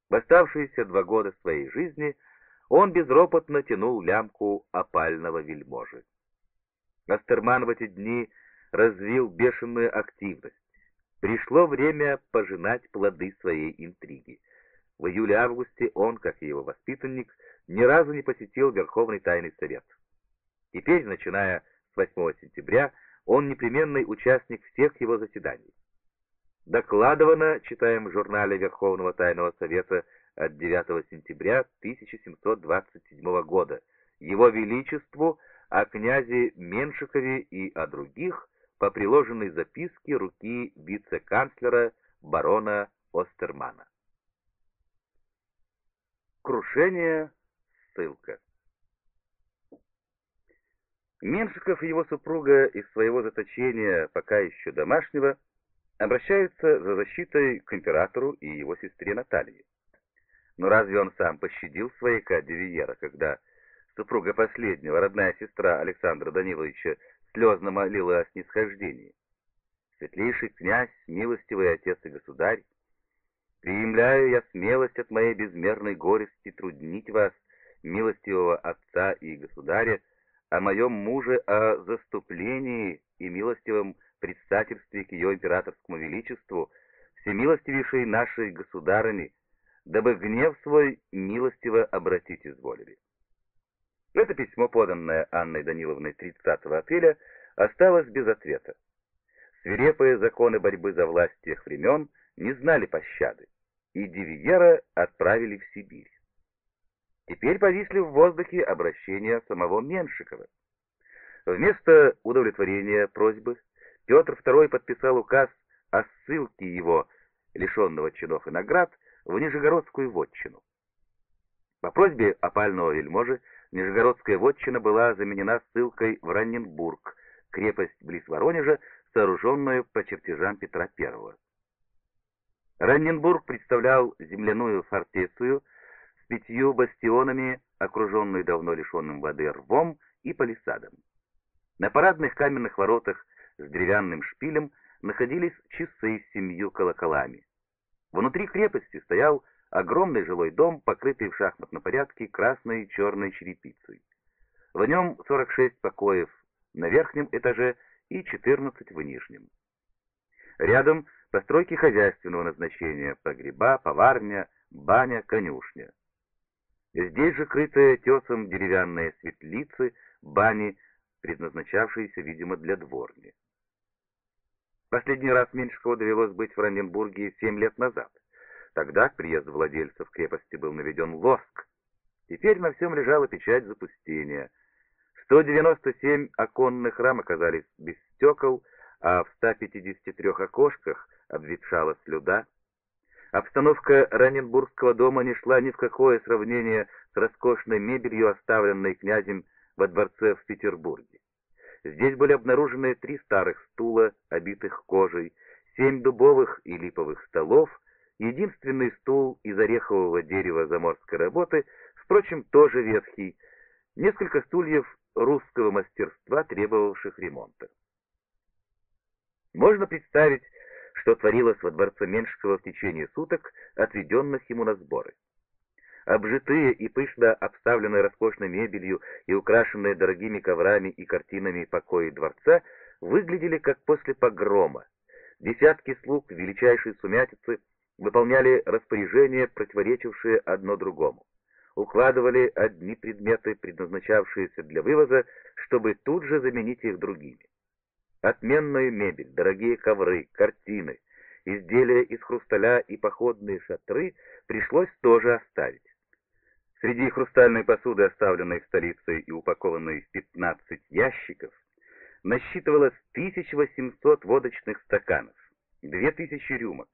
В оставшиеся 2 года своей жизни он безропотно тянул лямку опального вельможи. Астерман в эти дни развил бешеную активность. Пришло время пожинать плоды своей интриги. В июле-августе он, как и его воспитанник, ни разу не посетил Верховный Тайный Совет. Теперь, начиная с 8 сентября, он непременный участник всех его заседаний. Докладывано, читаем в журнале Верховного Тайного Совета от 9 сентября 1727 года, Его Величеству о князе Меншикове и о других по приложенной записке руки вице-канцлера барона Остермана. Крушение, ссылка. Меншиков и его супруга из своего заточения, пока еще домашнего, обращаются за защитой к императору и его сестре Наталье. Но разве он сам пощадил свояка Дивиера, когда супруга последнего, родная сестра Александра Даниловича, слезно молила о снисхождении? «Светлейший князь, милостивый отец и государь, приемляю я смелость от моей безмерной горести труднить вас, милостивого отца и государя, о моем муже, о заступлении и милостивом предстательстве к ее императорскому величеству, всемилостивейшей нашей государыни, дабы гнев свой милостиво обратить изволили». Это письмо, поданное Анной Даниловной 30 апреля, осталось без ответа. Свирепые законы борьбы за власть тех времен не знали пощады, и Дивиера отправили в Сибирь. Теперь повисли в воздухе обращения самого Меншикова. Вместо удовлетворения просьбы Петр II подписал указ о ссылке его, лишенного чинов и наград, в Нижегородскую вотчину. По просьбе опального вельможи Нижегородская вотчина была заменена ссылкой в Ранненбург, крепость близ Воронежа, сооруженную по чертежам Петра I. Ранненбург представлял земляную фортецию с 5 бастионами, окруженную давно лишенным воды рвом и палисадом. На парадных каменных воротах с деревянным шпилем находились часы с 7 колоколами. Внутри крепости стоял огромный жилой дом, покрытый в шахматном порядке красной и черной черепицей. В нем 46 покоев на верхнем этаже и 14 в нижнем. Рядом постройки хозяйственного назначения: погреба, поварня, баня, конюшня. Здесь же крытые тесом деревянные светлицы, бани, предназначавшиеся, видимо, для дворни. Последний раз Меншикову довелось быть в Ранненбурге 7 лет назад. Тогда к приезду владельцев крепости был наведен лоск. Теперь на всем лежала печать запустения. 197 оконных рам оказались без стекол, а в 153 окошках обветшала слюда. Обстановка Ранненбургского дома не шла ни в какое сравнение с роскошной мебелью, оставленной князем во дворце в Петербурге. Здесь были обнаружены 3 старых стула, обитых кожей, 7 дубовых и липовых столов, единственный стул из орехового дерева заморской работы, впрочем, тоже ветхий, несколько стульев русского мастерства, требовавших ремонта. Можно представить, что творилось во дворце Меншикова в течение суток, отведенных ему на сборы. Обжитые и пышно обставленные роскошной мебелью и украшенные дорогими коврами и картинами покои дворца выглядели как после погрома. Десятки слуг величайшей сумятицы выполняли распоряжения, противоречившие одно другому. Укладывали одни предметы, предназначавшиеся для вывоза, чтобы тут же заменить их другими. Отменную мебель, дорогие ковры, картины, изделия из хрусталя и походные шатры пришлось тоже оставить. Среди хрустальной посуды, оставленной в столице и упакованной в 15 ящиков, насчитывалось 1800 водочных стаканов, 2000 рюмок,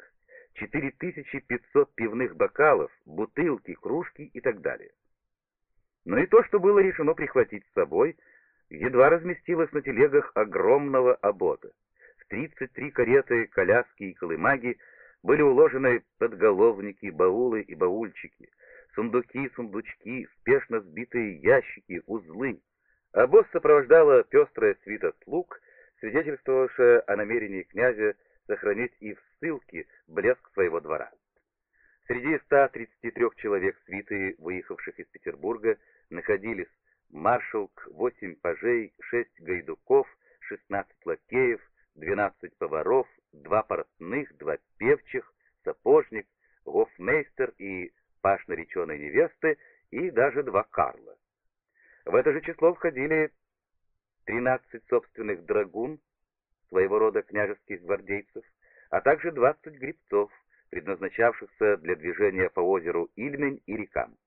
4500 пивных бокалов, бутылки, кружки и так далее. Но и то, что было решено прихватить с собой, едва разместилось на телегах огромного обоза. В 33 кареты, коляски и колымаги были уложены подголовники, баулы и баульчики, сундуки, сундучки, спешно сбитые ящики, узлы. Обоз сопровождала пестрая свита слуг, свидетельствовавшая о намерении князя сохранить и в ссылке блеск своего двора. Среди 133 человек свиты, выехавших из Петербурга, находились маршалк, 8 пажей, 6 гайдуков, 16 лакеев, 12 поваров, 2 портных, 2 певчих, сапожник, гофмейстер и паж нареченной невесты, и даже 2 карла. В это же число входили 13 собственных драгун, своего рода княжеских гвардейцев, а также 20 гребцов, предназначавшихся для движения по озеру Ильмень и рекам.